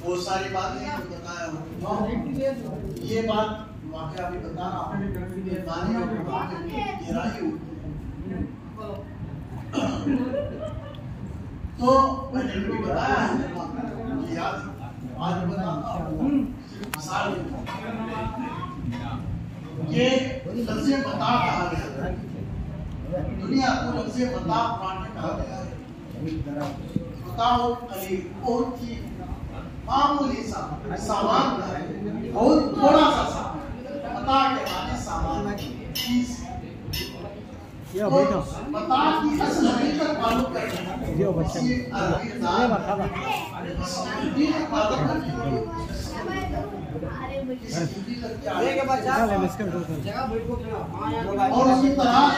بہت ساری باتیں بتایا ہوں. یہ بات واقعہ بھی بتا رہا ہوں. یہ معنی اور گہرائی ہوتی ہے. تو میں نے بھی بتایا ہے یاد آج بتاتا ہوں مثال یہ لفظ بتا کہا گیا ہے. دنیا کو لفظ بتا قرآن میں کہا گیا ہے. بتاؤ علی بہت ہی معمولی سا سامان ہے, بہت تھوڑا سا سامان. بتا کے معنی سامان چیز. بتا کی اصل حقیقت معلوم کرنا اور اس کی تلاش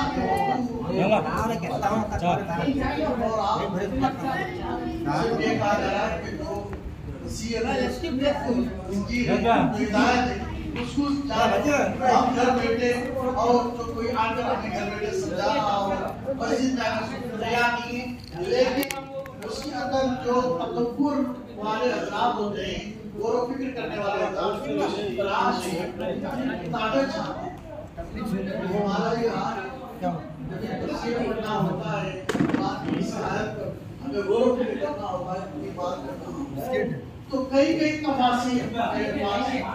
اس کو ہم گھر بیٹھے اور جو کوئی آ کر اپنے گھر بیٹھے سمجھانا اور مسجد میں آنے سے تیار نہیں ہے, لیکن اس کے اندر جو تکبر والے حضرات ہوتے ہیں, غور و فکر کرنے والے حضرات کی تلاش ہے, طاقت چاہتے ہیں. ہمارا یہ حال جب تفسیر پڑھنا ہوتا ہے, بات کی سہایت پر ہمیں غور و فکر کرنا ہوتا ہے, کوئی بات کرنا ہوتا ہے, تو کئی تفاصیر کبھی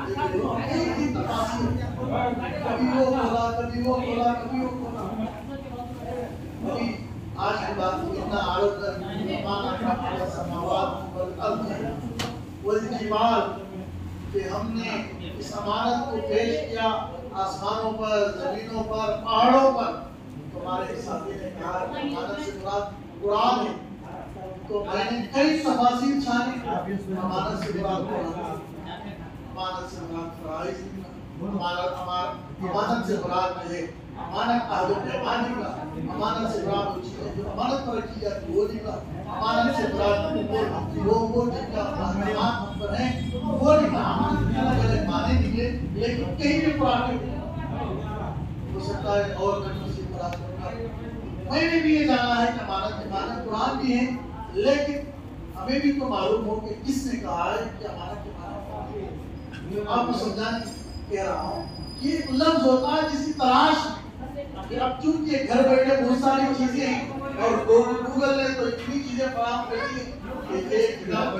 وہ کھولا کبھی وہ کھولا کبھی وہ کھولا. کبھی آج کی بات اتنا عارض امان السماوات والارض والجبال کہ ہم نے اس امانت کو پیش کیا آسمانوں پر, زمینوں پر, پہاڑوں پر. تمہارے ساتھی نے کہا امانت سے مراد قرآن ہے, تو میں نے کئی تفاصیر چھانے. امانت سے مراد قرآن, امانت سے مراد فرائض, امانت سے مراد جو ہے امانت کا جو پیمانے کا, امانت سے مراد وہ چیزیں جو امانت پر رکھی جاتی وہ نکلا, امانت سے مراد وہ جن کا احکامات ہم پر ہیں وہ نکلا. امانت کے الگ الگ معنی نکلے, لیکن کہیں بھی قرآن میں ہو سکتا ہے اور کنوں سے مراد کرنا. میں نے بھی یہ جانا ہے کہ امانت کے معنی قرآن بھی ہیں, لیکن ہمیں بھی تو معلوم ہو کہ کس نے کہا ہے کہ امانت کے معنی. آپ کو سمجھانے کہہ رہا ہوں کہ ایک لفظ ہوتا ہے جس کی تلاش. اب چونکہ گھر بیٹھے بہت ساری چیزیں ہیں اور گوگل نے تو اتنی چیزیں فراہم کر دی کہ ایک کتاب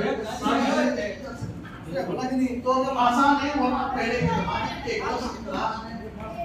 تو آسان ہے. ورنہ پہلے کے زمانے کے ایک لفظ کی تلاش میں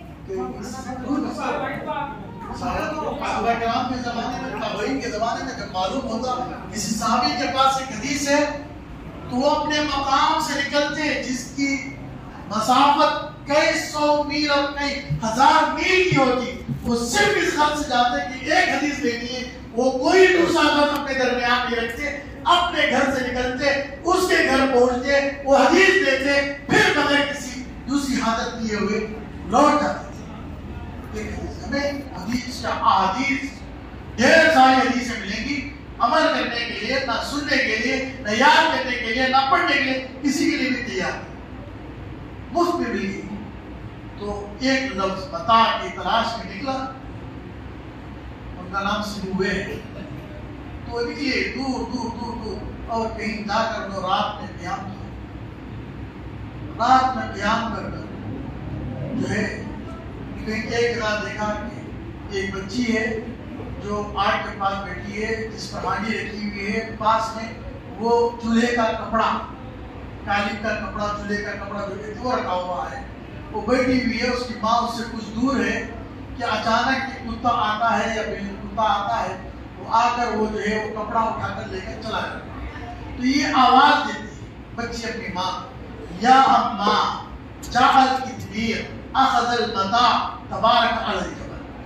صحابہ کرام کے زمانے میں, تابعین کے زمانے میں جب معلوم ہوتا کسی صحابی کے پاس ایک حدیث ہے تو وہ اپنے مقام سے نکلتے جس کی مسافت کئی سو میل اور کئی ہزار میل کی ہوتی, وہ صرف اس غرض سے جاتے کہ ایک حدیث لینی ہے. وہ کوئی دوسرا غرض اپنے درمیان نہیں رکھتے, اپنے گھر سے نکلتے, اس کے گھر پہنچتے, وہ حدیث لیتے, پھر بغیر کسی دوسری حاجت کیے ہوئے لوٹ جاتے تھے. ہمیں حدیث یا احادیث ڈھیر ساری حدیثیں ملیں گی عمل کرنے کے لیے, نہ سننے کے لیے, نہ یاد کرنے کے لیے, نہ پڑھنے کے لیے, کسی کے لیے بھی تیار مفت میں ملی. تو ایک لفظ بتا کی تلاش میں نکلا, ان کا نام سبوے ہے. تو نکلے دور دور دور دور اور کہیں جا کر وہ رات میں قیام کیا. رات میں قیام کر جو ہے ایک جگہ دیکھا کہ ایک بچی ہے جو آگ کے پاس بیٹھی ہے, جس پر ہانڈی رکھی ہوئی ہے, پاس میں وہ چولہے کا کپڑا, قالین کا کپڑا, چولہے کا کپڑا جو ہے وہ رکھا ہوا ہے. وہ بیٹھی ہوئی ہے, اس کی ماں اس سے کچھ دور ہے کہ اچانک ایک کتا آتا ہے یا بلی کتا آتا ہے, وہ آ کر وہ جو ہے وہ کپڑا اٹھا کر لے کر چلا جاتا ہے. تو یہ آواز دیتی ہے بچی اپنی ماں, یا اماں جاء الکتمیر اخذ المتاع تبارک علی الجبل.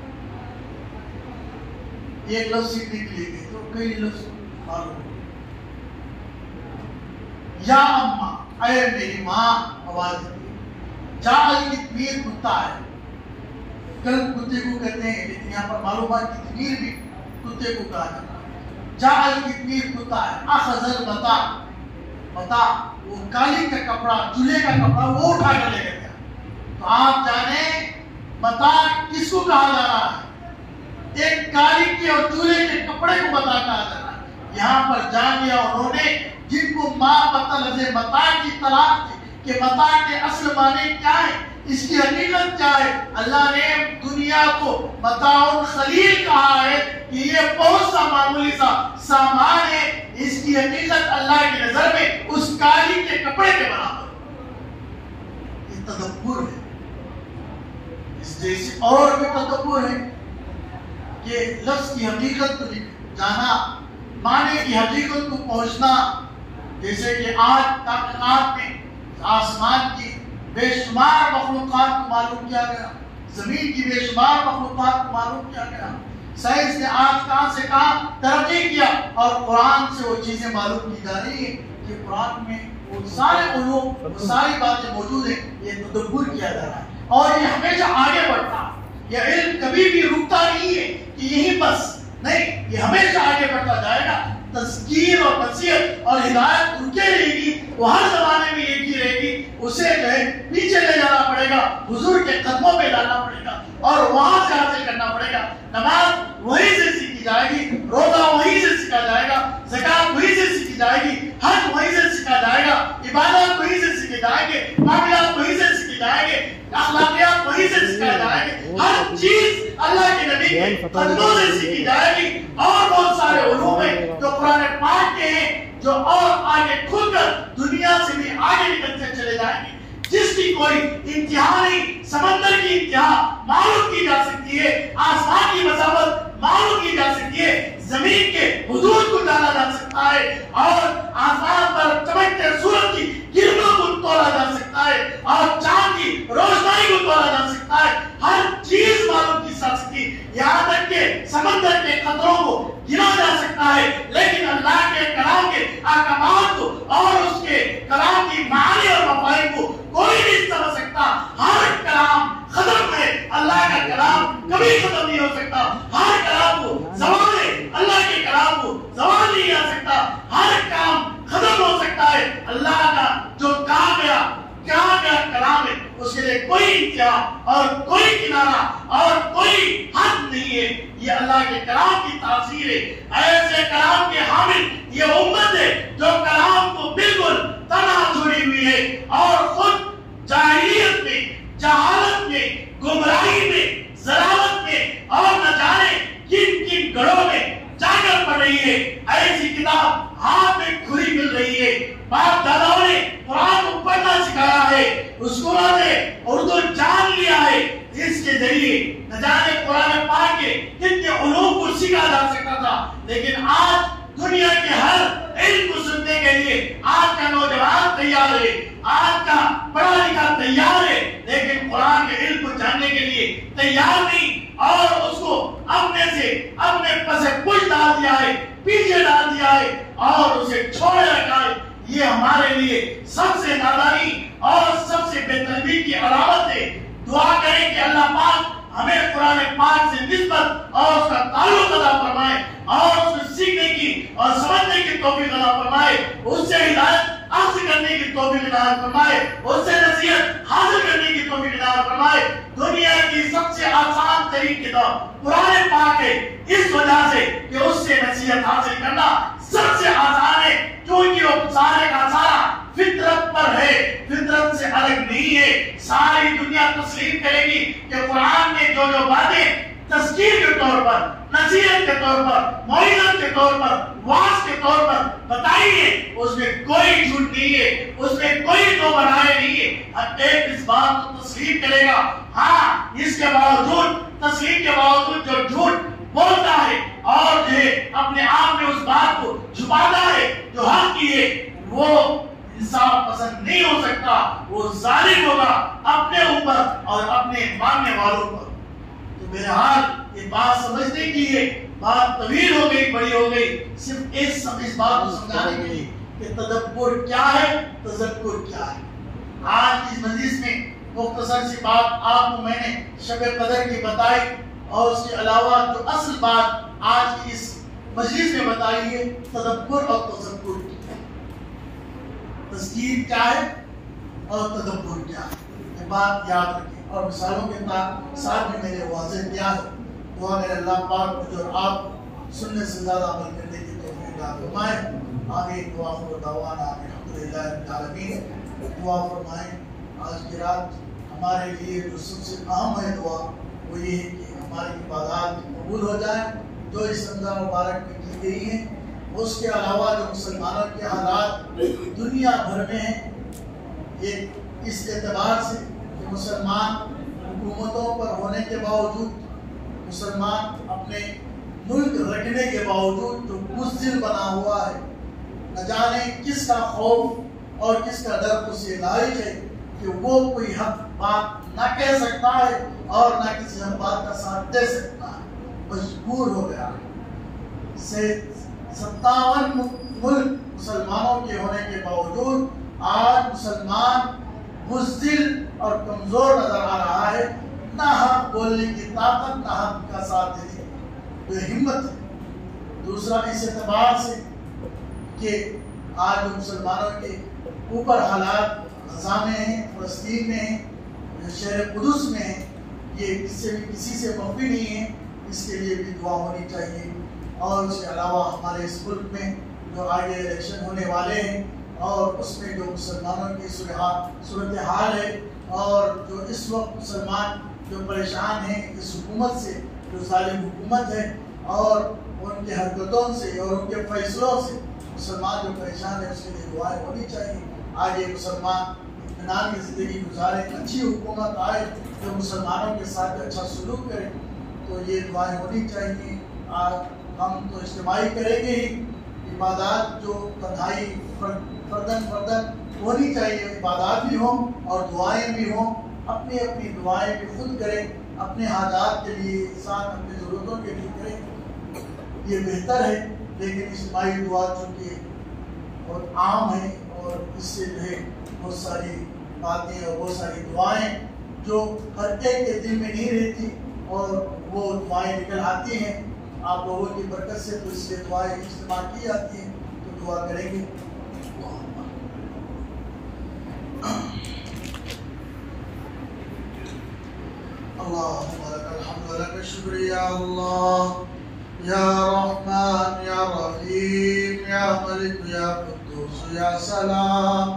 ایک لفظ سیکھنے کے لیے گئے تو کئی لفظ معلوم. یا اماں, اے میری ماں, آواز دیتی. جاء الکتمیر کتا ہے, کلب کتے کو کہتے ہیں, لیکن یہاں پر معلومات کتمیر بھی کتے کو کہا جاتا ہے. جاء الکتمیر کتا ہے, اخذ المتاع, متاع وہ قالین کا کپڑا, چولہے کا کپڑا, وہ اٹھا کر لے گیا. تو آپ جانیں متاع کس کو کہا جا رہا ہے؟ ایک قالین کے اور چولہے کے کپڑے کو متاع کہا جا رہا ہے. یہاں پر جان لیا انہوں نے جن کو ماں بتا البتہ لفظ متاع کی تلاش تھی کہ متاع کے اصل معنی کیا ہے، اس کی حقیقت کیا ہے۔ اللہ نے دنیا کو متاع خلیل کہا ہے کہ یہ بہت سا معمولی سا سامان ہے، اس کی حقیقت اللہ کی نظر میں اس کالی کے کپڑے کے برابر ہے۔ یہ تدبر ہے، اس جیسے اور بھی تدبر ہے کہ لفظ کی حقیقت کو جانا، معنی کی حقیقت کو پہنچنا، جیسے کہ آج تحقیقات میں آسمان کی بے شمار مخلوقات کو معلوم کیا گیا، زمین کی بے شمار مخلوقات کو معلوم کیا گیا، سائنس نے آج کہاں سے کہاں ترقی کیا، اور قرآن سے وہ چیزیں معلوم کی جا رہی ہیں کہ قرآن میں وہ سارے علوم، وہ ساری باتیں موجود ہیں۔ یہ تدبر کیا جا رہا ہے اور یہ ہمیشہ آگے بڑھتا ہے۔ یہ علم کبھی بھی رکتا نہیں ہے کہ یہی بس نہیں، یہ ہمیشہ آگے بڑھتا جائے گا۔ تذکیر اور نصیحت اور ہدایت ان کے رہے گی، وہ ہر زمانے میں ایک ہی رہے گی، اسے جو ہے پیچھے لے جانا پڑے گا، حضور کے قدموں پہ ڈالنا پڑے گا اور وہاں سے حاصل کرنا پڑے گا۔ نماز وہیں سے سیکھی جائے گی، روزہ وہیں سے سیکھا جائے گا، زکات وہیں سے سیکھی جائے گی، حج وہیں سے سیکھا جائے گا، عبادات وہیں سے سیکھے جائیں گے، معاملات وہیں سے سیکھے جائیں گے، اخلاقیات وہیں سے سکھائے جائیں گے، ہر چیز اللہ کے نبی کے قدموں سے سیکھی جائے گی۔ اور بہت سارے علوم ہیں جو قرآن پاک کے ہیں، جو اور آگے کھل کر دنیا سے بھی آگے نکلتے چلے جائیں گے، جس کی کوئی انتہا نہیں۔ سمندر کی انتہا معلوم کی جا سکتی ہے، آسمان کی مسافت معلوم کی جا سکتی ہے، زمین کے حدود کو جانا جا سکتا ہے، اور آسمان پر چمکتے سورج کی کرنوں کو تولا جا سکتا ہے، اور چاند کی روشنائی کو تولا جا سکتا ہے۔ ہر چیز معلوم کی جا سکتی، یہاں تک کہ سمندر کے قطروں کو گنا جا سکتا ہے، لیکن اللہ کے کلام کے احکامات کو اور اس کے کلام کی معانی اور مفاہیم کو کوئی نہیں سمجھ سکتا۔ ہر کلام ختم ہے، اللہ کا کلام کبھی ختم نہیں ہو سکتا۔ ہر کلام کو زوال ہے، اللہ کے کلام کو زوال نہیں آ سکتا۔ ہر کام ختم ہو سکتا ہے، اللہ کا جو کہا گیا کلام ہے اس کے لیے کوئی انتہا اور کوئی کنارہ اور کوئی حد نہیں ہے۔ یہ اللہ کے کلام کی تاثیر ہے۔ ایسے کلام کے حامل یہ امت ہے جو کلام کو بالکل تنہا چھوڑی ہوئی ہے اور خود جاہلیت میں، جہالت میں، گمراہی میں، ضلالت میں اور نہ جانے کن کن گڑھوں میں جا کر پڑھ رہی ہے۔ ایسی کتاب ہاتھ میں کھلی مل رہی ہے۔ باپ داداؤں نے قرآن کو پڑھنا سکھایا ہے، اسکولوں نے اردو جان لیا ہے، اس کے ذریعے نہ جانے قرآن پاک کے کتنے علوم کو سیکھا جا سکتا تھا، لیکن آج دنیا کے ہر علم کو سننے کے لیے آج کا نوجوان تیار ہے، آج کا پڑھا لکھا تیار ہے، لیکن قرآن کے علم کو جاننے کے لیے تیار نہیں، اور اس کو اپنے پس پش ڈال دیا ہے، پیچھے ڈال دیا ہے اور اسے چھوڑ رکھا ہے۔ یہ ہمارے لیے سب سے نادانی اور سب سے بے تربیتی کی علامت ہے۔ دعا کریں کہ اللہ پاک ہمیں قرآن پاک سے نسبت اور اس کا تعلق عطا فرمائے، اور اس کو سیکھنے کی اور سمجھنے کی توفیق عطا فرمائے، اس سے ہدایت حاصل کرنے کی توفیق عطا فرمائے، اس سے نصیحت حاصل کرنے کی توفیق عطا فرمائے۔ دنیا کی سب سے آسان ترین کتاب قرآن پاک ہے، اس وجہ سے کہ اس سے نصیحت حاصل کرنا سب سے آسان ہے، کیونکہ وہ سارے کا سارا فطرت پر ہے، فطرت سے الگ نہیں ہے۔ ساری دنیا تسلیم کرے گی کہ قرآن نے جو باتیں تذکیر کے طور پر، نصیحت کے طور پر، موعظت کے طور پر، واعظ کے طور پر بتائی ہے، اس میں کوئی جھوٹ نہیں ہے، اس میں کوئی دو بنائے نہیں ہے۔ ہر ایک اس بات کو تسلیم کرے گا۔ ہاں، اس کے باوجود، تسلیم کے باوجود جو جھوٹ بولتا ہے اور جو ہے اپنے آپ میں اس بات کو چھپاتا ہے جو حق کی ہے، وہ انصاف پسند نہیں ہو سکتا، وہ ظالم ہوگا اپنے اوپر اور اپنے ماننے والوں پر۔ تو بہرحال یہ بات سمجھنے کی ہے، بات طویل ہو گئی، بڑی ہو گئی، صرف اس بات کو سمجھانے کے لیے کہ تدبر کیا ہے، تذکر کیا ہے۔ آج کی مجلس میں مختصر سی بات آپ کو میں نے شب قدر کی بتائی، اور اس کے علاوہ جو اصل بات آج کی اس مجلس میں بتائی ہے، تدبر اور تذکر کی ہے۔ تذکیر کیا ہے اور تدبر کیا ہے، یہ بات یاد رکھیں، اور مثالوں کے ساتھ بھی میں نے واضح کیا ہے۔ دعا میرے اللہ پاک مجھے اور آپ سننے سے زیادہ عمل کرنے کی توفیق عطا فرمائے۔ آگے دعا دعوانا الحمدللہ رب العالمین. دعا فرمائیں. آج کی رات ہمارے لیے جو سب سے اہم ہے دعا وہ یہ ہے کہ ہماری عبادات قبول ہو جائیں جو اس رمضان مبارک میں کی گئی ہیں. اس کے علاوہ جو مسلمانوں کے حالات دنیا بھر میں ہیں، ایک اس اعتبار سے کہ مسلمان حکومتوں پر ہونے کے باوجود، مسلمان اپنے ملک رکھنے کے باوجود جو بزدل بنا ہوا ہے، نہ جانے کس کا خوف اور کس کا ڈر اسے لاحق ہے کہ وہ کوئی حق بات نہ کہہ سکتا ہے اور نہ کسی حق بات کا ساتھ دے سکتا ہے، مجبور ہو گیا ہے. 57 ملک مسلمانوں کے ہونے کے باوجود آج مسلمان بزدل اور کمزور نظر آ رہا ہے. نہ حق بولنے کی طاقت، نہ حق کا ساتھ دینے کی جو ہمت ہے. دوسرا اس اعتبار سے کہ آج مسلمانوں کے اوپر حالات غزہ میں ہیں، فلسطین میں ہیں، شہر قدس میں ہیں، یہ کسی سے مخفی نہیں ہے. اس کے لیے بھی دعا ہونی چاہیے. اور اس کے علاوہ ہمارے اس ملک میں جو آگے الیکشن ہونے والے ہیں اور اس میں جو مسلمانوں کی صورتحال ہے اور جو اس وقت مسلمان جو پریشان ہیں اس حکومت سے، جو ظالم حکومت ہے اور ان کی حرکتوں سے اور ان کے فیصلوں سے مسلمان جو پریشان ہے، اس کے لیے دعائیں ہونی چاہیے. آگے مسلمان اطمینان کی زندگی گزارے، اچھی حکومت آئے جو مسلمانوں کے ساتھ اچھا سلوک کرے. تو یہ دعائیں ہونی چاہیے. آج ہم تو اجتماعی کریں گے ہی، عبادات جو تنہائی فردن ہونی چاہیے، عبادات بھی ہوں اور دعائیں بھی ہوں. اپنی اپنی دعائیں بھی خود کریں، اپنے حاجات کے لیے، ساتھ اپنی ضرورتوں کے لیے کریں، یہ بہتر ہے. لیکن اجتماعی دعا چونکہ بہت عام ہے اور اس سے جو ہے بہت ساری باتیں اور بہت ساری دعائیں جو ہر ایک کے دل میں نہیں رہتی اور وہ دعائیں نکل آتی ہیں آپ لوگوں کی برکت سے. تو اس لیے دعائیں اجتماع کی جاتی ہیں. تو دعا کریں گے. اللہم لک الحمد و لک الشکر یا اللہ، یا رحمان یا رحیم یا ملک یا قدوس یا سلام،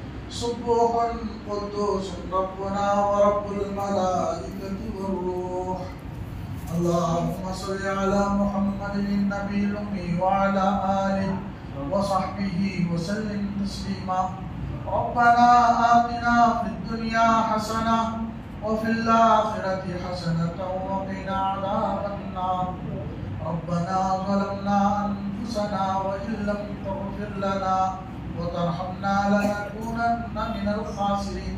سبوح قدوس ربنا ورب الملائکۃ والروح. اللهم صل على محمد النبي الأمي وعلى آله وصحبه وسلم تسليما. ربنا آتنا في الدنيا حسنة وفي الآخرة حسنة وقنا عذاب النار. ربنا ظلمنا أنفسنا وإن لم تغفر لنا وترحمنا لنكونن من الخاسرين.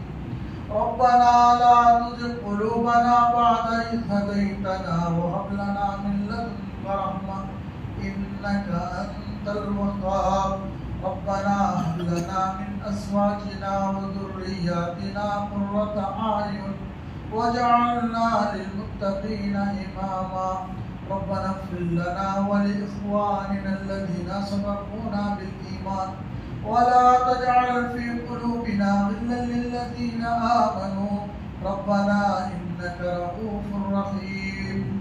ربنا لا تزغ قلوبنا بعد إذ هديتنا وهب لنا من لدنك رحمة إنك أنت الوهاب. ربنا هب لنا من أزواجنا وذرياتنا قرة أعين واجعلنا للمتقين إماما. ربنا اغفر لنا ولإخواننا الذين سبقونا بالإيمان ولا تجعل في قلوبنا غلا للذين آمنوا ربنا إنك رؤوف رحيم.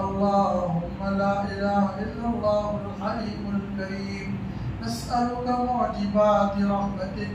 اللهم لا إله إلا الله الحليم الكريم، نسألك معجبات رحمتك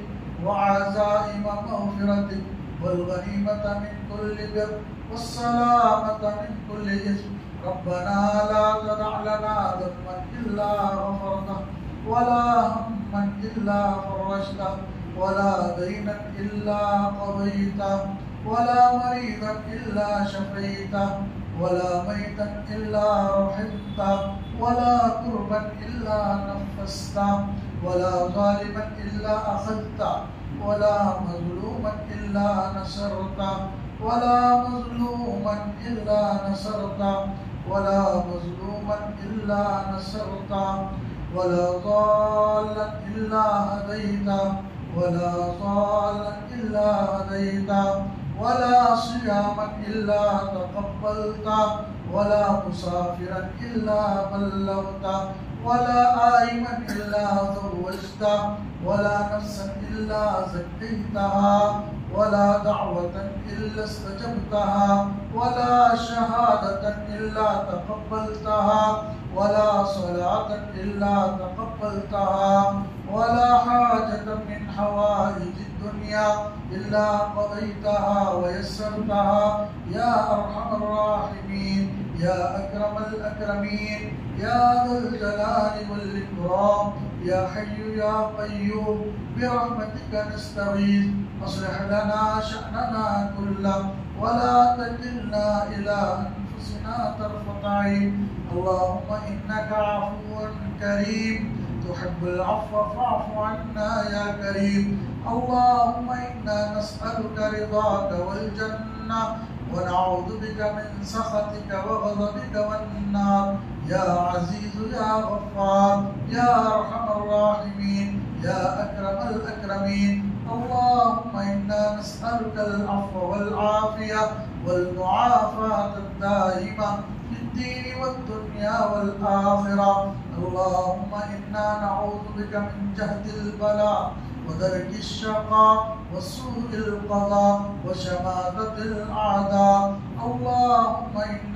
وعزائم مغفرتك والغنيمة من كل بر والسلامة من كل إثم. ربنا لا تدع لنا ذنبا إلا غفرته ولا هما إلا فرجته ولا دينا إلا قضيته ولا مريضا إلا شفيته ولا ميتا إلا رحمته ولا كربا إلا نفسته ولا ظالما إلا أخذته ولا مظلوما إلا نصرته ولا مظلوما إلا نصرته ولا مظلوما إلا نصرته ولا ضالا إلا هديته ولا ضالا إلا هديته ولا صياما إلا تقبلته ولا مسافرا إلا بلغته ولا آئما إلا زوجته ولا نفسا إلا زكيتها ولا دعوة إلا استجبتها ولا شهادة إلا تقبلتها ولا صلاة إلا تقبلتها ولا حاجة من حوائج الدنيا إلا قضيتها ويسرتها يا أرحم الراحمين يا أكرم الأكرمين يا ذا الجلال والإكرام يا حي يا قيوم برحمتك نستغيث أصلح لنا شأننا كله ولا تكلنا إلى أنفسنا طرفة عين اللهم إنك عفو كريم تحب العفو فاعف عنا يا كريم اللهم إنا نسألك رضاك والجنة ونعوذ بك من سخطك وغضبك والنار يا عزيز يا غفار يا أرحم الراحمين يا أكرم الأكرمين اللهم إنا نسألك العفو والعافية والمعافاة الدائمة في الدين والدنيا والآخرة اللهم إنا نعوذ بك من جهد البلاء ودرك الشقاء وسوء القضاء وشماتة الأعداء اللهم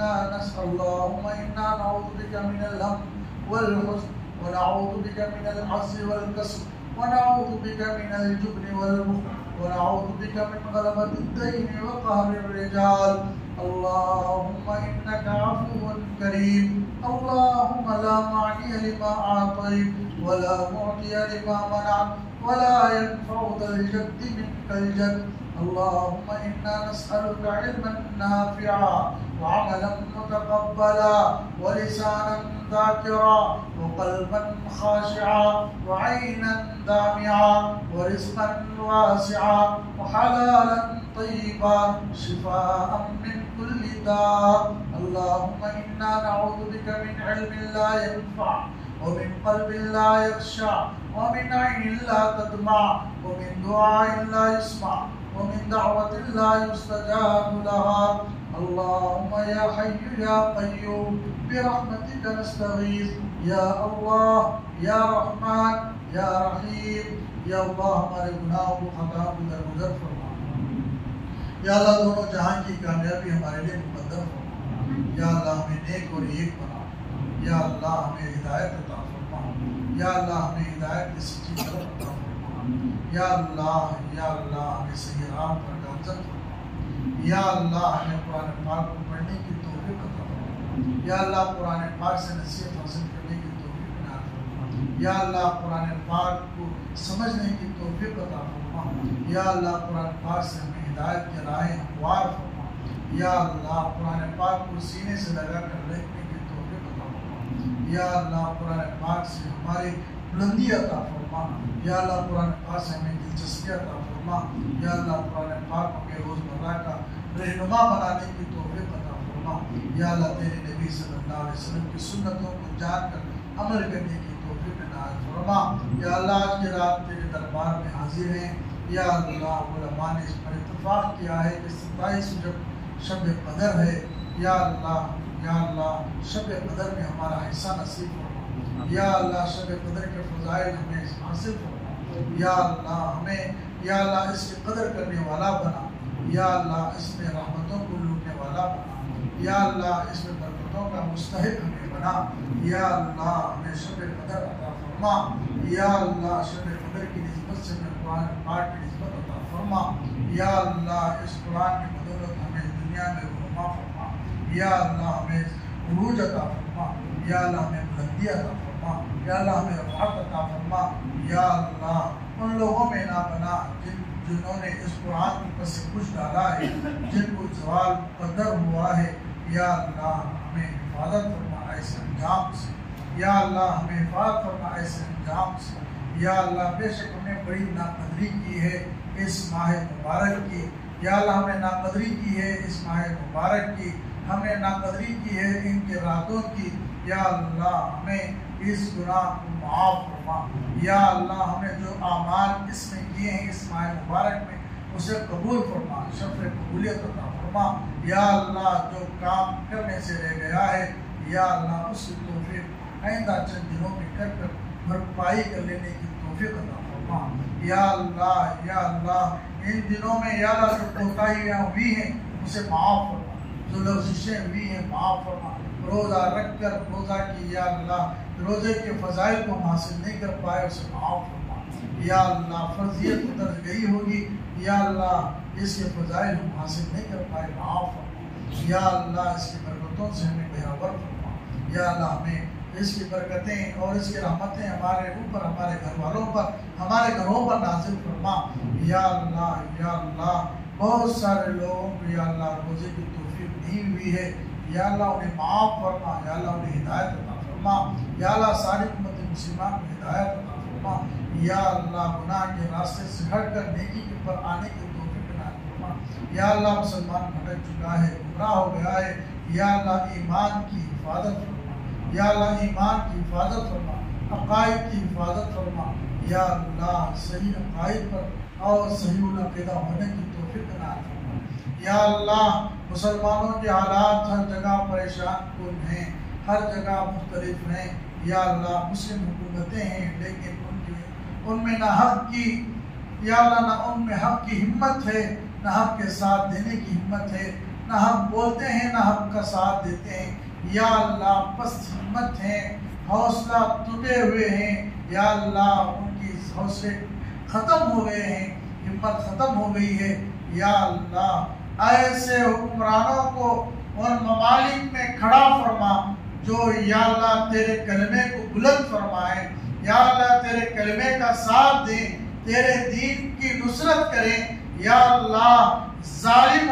إنا نعوذ بك من الهم والحزن ونعوذ بك من العجز والكسل ونعوذ بك من الجبن والبخل ونعوذ بك من غلبة الدين وقهر الرجال اللهم إنك عفو كريم اللهم لا معني لما أعطيت ولا معطي لما منعت ولا ينفع ذا الجد منك الجد اللهم إنا نسألك علما نافعا وعملا متقبلا ولسانا ذاكرا وقلبا خاشعا وعينا دامعا ورزقا واسعا وحلالا طيبا شفاء من كل داء اللهم إنا نعوذ بك من علم لا ينفع ومن قلب لا يخشع ومن عين لا تدمع ومن دعاء لا يسمع ومن دعوة لا يستجاب لها اللهم يا حي يا قيوم برحمتك نستغيث يا الله يا رحمن يا رحيم یا اللہ ہمارے گناہوں کو خطاؤں کو درگزر فرما یا اللہ دونوں جہاں کی کامیابی ہمارے لیے مقدر فرما یا اللہ ہمیں نیک اور ایک بنا یا اللہ ہمیں ہدایت عطا فرما یا اللہ ہمیں ہدایت کی سچی طرف عطا فرما یا اللہ ہمیں صحیح راہ پر گامزن فرما یا اللہ ہمیں قرآن پاک کو پڑھنے کی توفیق عطا فرما یا اللہ قرآن پاک سے نصیحت حاصل کرنے کی توفیق عنایت فرما یا اللہ قرآن پاک کو سمجھنے کی توفیق عطا فرما یا اللہ قرآن پاک سے ہمیں ہدایت کی راہیں ہموار فرما یا اللہ قرآن پاک کو سینے سے لگا کر رکھنے کی توفیق عطا فرما یا اللہ قرآن پاک سے ہماری بلندی عطا فرما یا اللہ قرآن پاک سے ہمیں دلچسپی عطا فرما یا اللہ قرآن پاک کو کے روزمرہ کا رہنما بنانے کی توفیق عطا فرما یا اللہ تیرے نبی صلی اللہ علیہ وسلم کی سنتوں کو جان کر عمل کرنے کی توفیق عنایت فرما یا اللہ آج کی رات تیرے دربار میں حاضر ہیں یا اللہ علماء نے اس پر اتفاق کیا ہے کہ 27 جب شب قدر ہے یا اللہ شب قدر میں ہمارا حصہ نصیب فرما یا اللہ شب قدر کے فضائل ہمیں حاصل فرما یا اللہ ہمیں یا اللہ اس کی قدر کرنے والا بنا یا اللہ اس میں رحمتوں کو لوٹنے والا بنا یا اللہ اس میں برکتوں کا مستحق ہمیں بنا یا اللہ ہمیں شب قدر عطا فرما یا اللہ شب قدر کی نسبت سے ہمیں قرآن پاک کی نسبت عطا فرما یا اللہ اس قرآن کی بدولت ہمیں دنیا میں رونما فرما یا اللہ ہمیں عروج عطا فرما یا اللہ ہمیں بلندی عطا فرما یا اللہ ہمیں رفعت عطا فرما یا اللہ ان لوگوں میں نہ بنا جنہوں نے اس قرآن کی پس کچھ ڈالا ہے جن کو زوال قدر ہوا ہے یا اللہ ہمیں حفاظت فرما ایسے انجام سے یا اللہ ہمیں حفاظت فرما ایسے انجام سے یا اللہ بے شک ہم نے بڑی ناقدری کی ہے اس ماہ مبارک کی یا اللہ ہمیں ناقدری کی ہے اس ماہ مبارک کی ہم نے ناقدری کی ہے ان کے راتوں کی یا اللہ ہمیں اس گناہ کو معاف فرما یا اللہ ہمیں جو اعمال اس میں کیے ہیں اس ماہ مبارک میں اسے قبول فرما شرف قبولیت عطا فرما یا اللہ جو کام کرنے سے رہ گیا ہے یا اللہ اس کی توفیق آئندہ چند دنوں میں کر بھرپائی کر لینے کی توفیق عطا فرما یا اللہ ان دنوں میں یا اللہ جو کوتاہیاں ہوئی ہیں اسے معاف فرما جو لغزشیں ہوئی ہیں معاف فرما روزہ رکھ کر روزہ کی یا اللہ روزے کے فضائل کو حاصل نہیں کر پائے اسے معاف فرما یا اللہ فرضیت اتر گئی ہوگی یا اللہ اس کے فضائل ہم حاصل نہیں کر پائے معاف فرما یا اللہ اس کی برکتوں سے ہمیں بہتر فرما یا اللہ ہمیں اس کی برکتیں اور اس کی رحمتیں ہمارے اوپر ہمارے گھر والوں پر ہمارے گھروں پر نازل فرما یا اللہ بہت سارے لوگوں کو یا اللہ روزے کی توفیق نہیں ہوئی ہے یا اللہ انہیں معاف فرما یا اللہ انہیں ہدایت عطا فرما یا اللہ ساری امت مسلمان کو ہدایت عطا فرما یا اللہ گناہ کے راستے سے ہٹ کر نیکی کے پر آنے کی توفیق عنایت فرما یا اللہ مسلمان بھٹک چکا ہے گمراہ ہو گیا ہے یا اللہ ایمان کی حفاظت فرما یا اللہ ایمان کی حفاظت فرما عقائد کی حفاظت فرما یا اللہ صحیح عقائد پر اور صحیح العقیدہ ہونے کی توفیق عنایت فرما یا اللہ مسلمانوں کے حالات ہر جگہ پریشان کن ہیں ہر جگہ مختلف ہیں یا اللہ مسلم حکومتیں ہیں لیکن ان میں نہ حق کی یا اللہ نہ ان میں حق کی ہمت ہے نہ حق کے ساتھ دینے کی ہمت ہے نہ حق بولتے ہیں نہ حق کا ساتھ دیتے ہیں یا اللہ پست ہمت ہیں حوصلہ ٹوٹے ہوئے ہیں یا اللہ ان کی حوصلے ختم ہو گئے ہیں ہمت ختم ہو گئی ہے یا اللہ ایسے حکمرانوں کو اور ممالک میں کھڑا فرما جو یا اللہ تیرے کلمے کو بلند فرمائیں یا اللہ تیرے کلمے کا ساتھ دیں تیرے دین کی نصرت کریں یا اللہ ظالم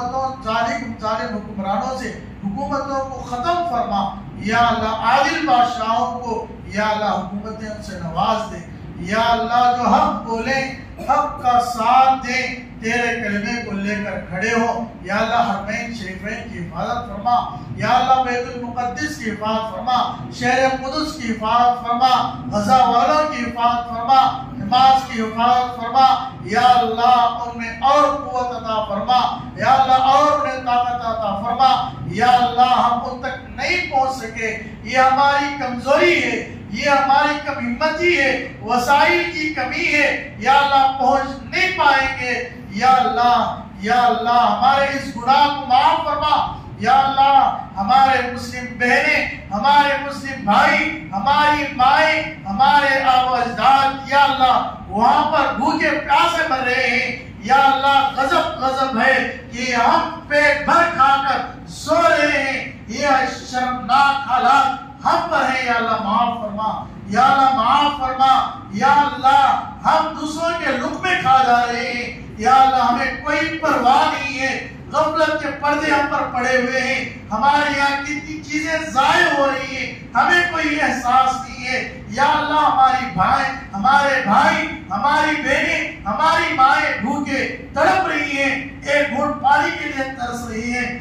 حکمرانوں سے حکومتوں کو ختم فرما یا اللہ عادل بادشاہوں کو یا اللہ حکومتیں ان سے نواز دے یا اللہ جو حق بولیں حق کا ساتھ دیں تیرے کلمے کو لے کر کھڑے ہو یا اللہ حرمین شریفین کی حفاظت فرما یا اللہ بیت المقدس کی حفاظت فرما شہر قدس کی حفاظت فرما غزہ والوں کی حفاظت فرما حماس کی حفاظت فرما یا اللہ ان میں اور قوت عطا فرما یا اللہ اور انہیں طاقت عطا فرما یا اللہ ہم ان تک نہیں پہنچ سکے یہ ہماری کمزوری ہے یہ ہماری کم ہمتی ہے وسائل کی کمی ہے یا اللہ پہنچ نہیں پائیں گے یا اللہ ہمارے اس گناہ کو معاف فرما یا اللہ ہمارے مسلم بہنیں ہمارے مسلم بھائی ہماری مائیں ہمارے آبا و اجداد یا اللہ وہاں پر بھوکے پیاسے مر رہے ہیں یا اللہ غضب ہے کہ ہم پیٹ بھر کھا کر سو رہے ہیں یہ شرمناک حالات ہم پر ہیں یا اللہ معاف فرما یا اللہ معاف فرما یا اللہ ہم دوسروں کے لقمے کھا جا رہے ہیں یا اللہ ہمیں کوئی پرواہ نہیں ہے غفلت کے پردے ہم پر پڑے ہوئے ہیں ہمارے یہاں کتنی چیزیں ضائع ہو رہی ہیں ہمیں کوئی احساس نہیں ہے یا اللہ ہمارے بھائی ہماری بہنیں ہماری مائیں بھوکے تڑپ رہی ہیں ایک گھونٹ پانی کے لیے ترس رہی ہیں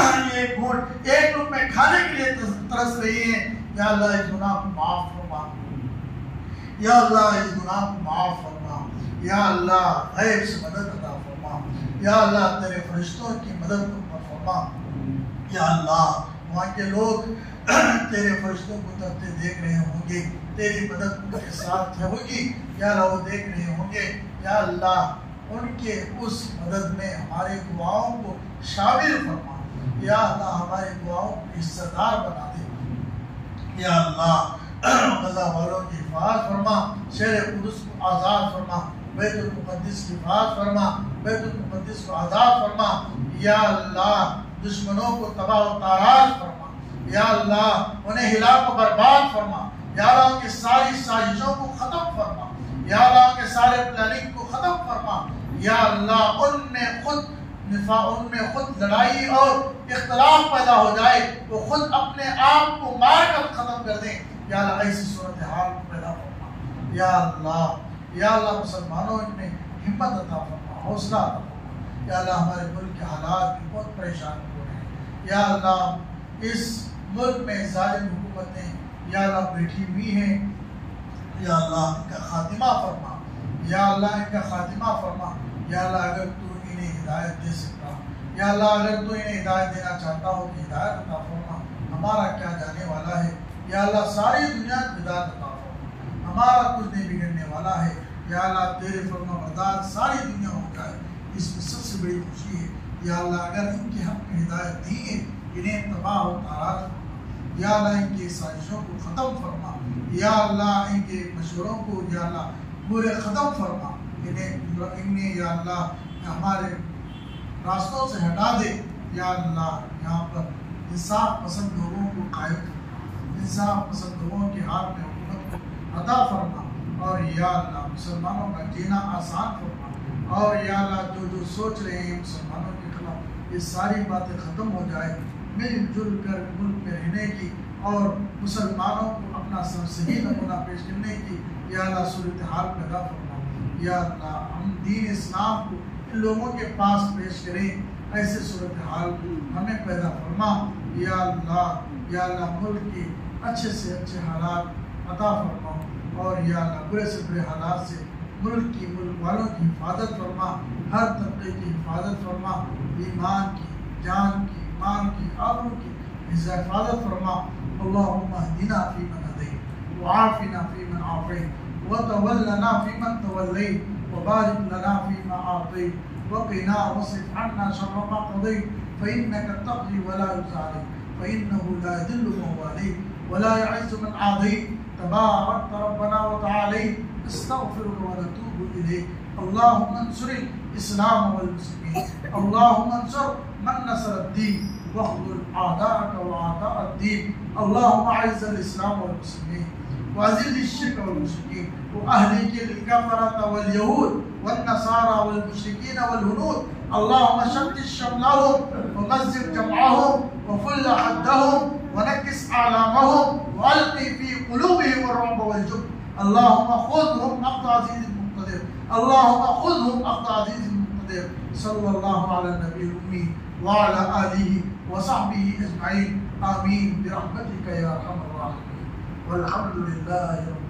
ایک لقمے کھانے کے لیے ترس رہی ہیں یا اللہ اس گناہ کو معاف فرما یا اللہ اس گناہ کو معاف فرما یا اللہ غیب سے مدد عطا فرما یا اللہ تیرے فرشتوں کی مدد فرما یا اللہ وہاں کے لوگ تیرے فرشتوں کو ترتے دیکھ رہے ہوں گے تیری مدد ان کے ساتھ ہوگی یا اللہ وہ دیکھ رہے ہوں گے یا اللہ ان کے اس مدد میں ہماری دعاؤں کو شامل فرما یا اللہ ہماری دعاؤں کو حصہ دار بنا دے یا اللہ غزہ والوں کی حفاظت فرما شہر قدس کو آزاد فرما بیت المقدس کی حفاظت فرما بیت المقدس کو آزاد فرما یا اللہ دشمنوں کو تباہ و تاراج فرما یا اللہ انہیں ہلاک و برباد فرما یا اللہ ان کی ساری سازشوں کو ختم فرما یا اللہ ان کے سارے پلاننگ کو ختم فرما یا اللہ ان میں خود لڑائی اور اختلاف پیدا ہو جائے وہ خود اپنے آپ کو مار کر ختم کر دیں یا اللہ ایسی صورتحال کو پیدا فرما یا اللہ مسلمانوں میں ہمت عطا فرما حوصلہ عطا فرما یا اللہ ہمارے ملک کے حالات بھی بہت پریشان ہو رہے ہیں یا اللہ اس ملک میں ظالم حکومتیں یا اللہ بیٹھی ہوئی ہیں یا اللہ ان کا خاتمہ فرما یا اللہ ان کا خاتمہ فرما یا اللہ اگر تو انہیں ہدایت دے سکتا یا اللہ اگر تو انہیں ہدایت دینا چاہتا ہو کہ ہدایت عطا فرما ہمارا کیا جانے والا ہے یا اللہ ساری دنیا کو ہدایت عطا فرما ہمارا کچھ نہیں بگڑنے والا ہے یا اللہ تیرے فرما بردار ساری دنیا ہو جائے اس میں سب سے بڑی خوشی ہے یا اللہ اگر ان کے حق میں ہدایت نہیں ہے انہیں تباہ و تاراج فرما یا اللہ ان کی سازشوں کو ختم فرما، یا اللہ ان کے مشوروں کو یا اللہ پورے ختم فرما، انہیں یا اللہ ہمارے راستوں سے ہٹا دے، یا اللہ یہاں پر انصاف پسند لوگوں کو قائم کر، انصاف پسند لوگوں کے ہاتھ میں حکومت کو عطا فرما، اور یا اللہ مسلمانوں کا جینا آسان فرما، اور یا اللہ جو سوچ رہے ہیں مسلمانوں کے خلاف یہ ساری باتیں ختم ہو جائے، مل جل کر ملک میں رہنے کی اور مسلمانوں کو اپنا صحیح نمونہ پیش کرنے کی یا اللہ صورتحال پیدا فرما، یا اللہ ہم دین اسلام کو ان لوگوں کے پاس پیش کریں، ایسے صورتحال ہمیں پیدا فرما، یا اللہ ملک کے اچھے سے اچھے حالات عطا فرما، اور یا اللہ برے سے برے حالات سے ملک والوں کی حفاظت فرما، ہر طبقے کی حفاظت فرما، ایمان کی، جان کی، مال کی، آبرو کی حفاظت فرما۔ اللہم اہدنا فیمن ہدیت، وعافنا فیمن عافیت، وتولنا فیمن تولیت، وبارک لنا فیما اعطیت، وقنا واصرف عنا شر ما قضیت، فإنك تقضي ولا يقضى عليك، فإنه لا يذل من واليت ولا يعز من عاديت، تباركت ربنا وتعاليت، نستغفرك ونتوب إليك، اللهم انصر الإسلام والمسلمين، اللهم انصر من نصر الدين واخذل أعداءك وأعداء الدين، اللهم أعز الإسلام والمسلمين وأذل الشرك والمشركين وأهلك الكفرة واليهود والنصارى والمشركين والهنود، اللهم شتت شملهم ومزق جمعهم وفل حدهم ونكس أعلامهم وألقي في قلوبهم الرعب والجبن، اللهم خذهم أخذ عزيز مقتدر، اللهم خذهم أخذ عزيز مقتدر، صلى الله على النبي الأمي وعلى آله وصحبه أجمعين، آمين برحمتك يا أرحم الراحمين، والحمد لله رب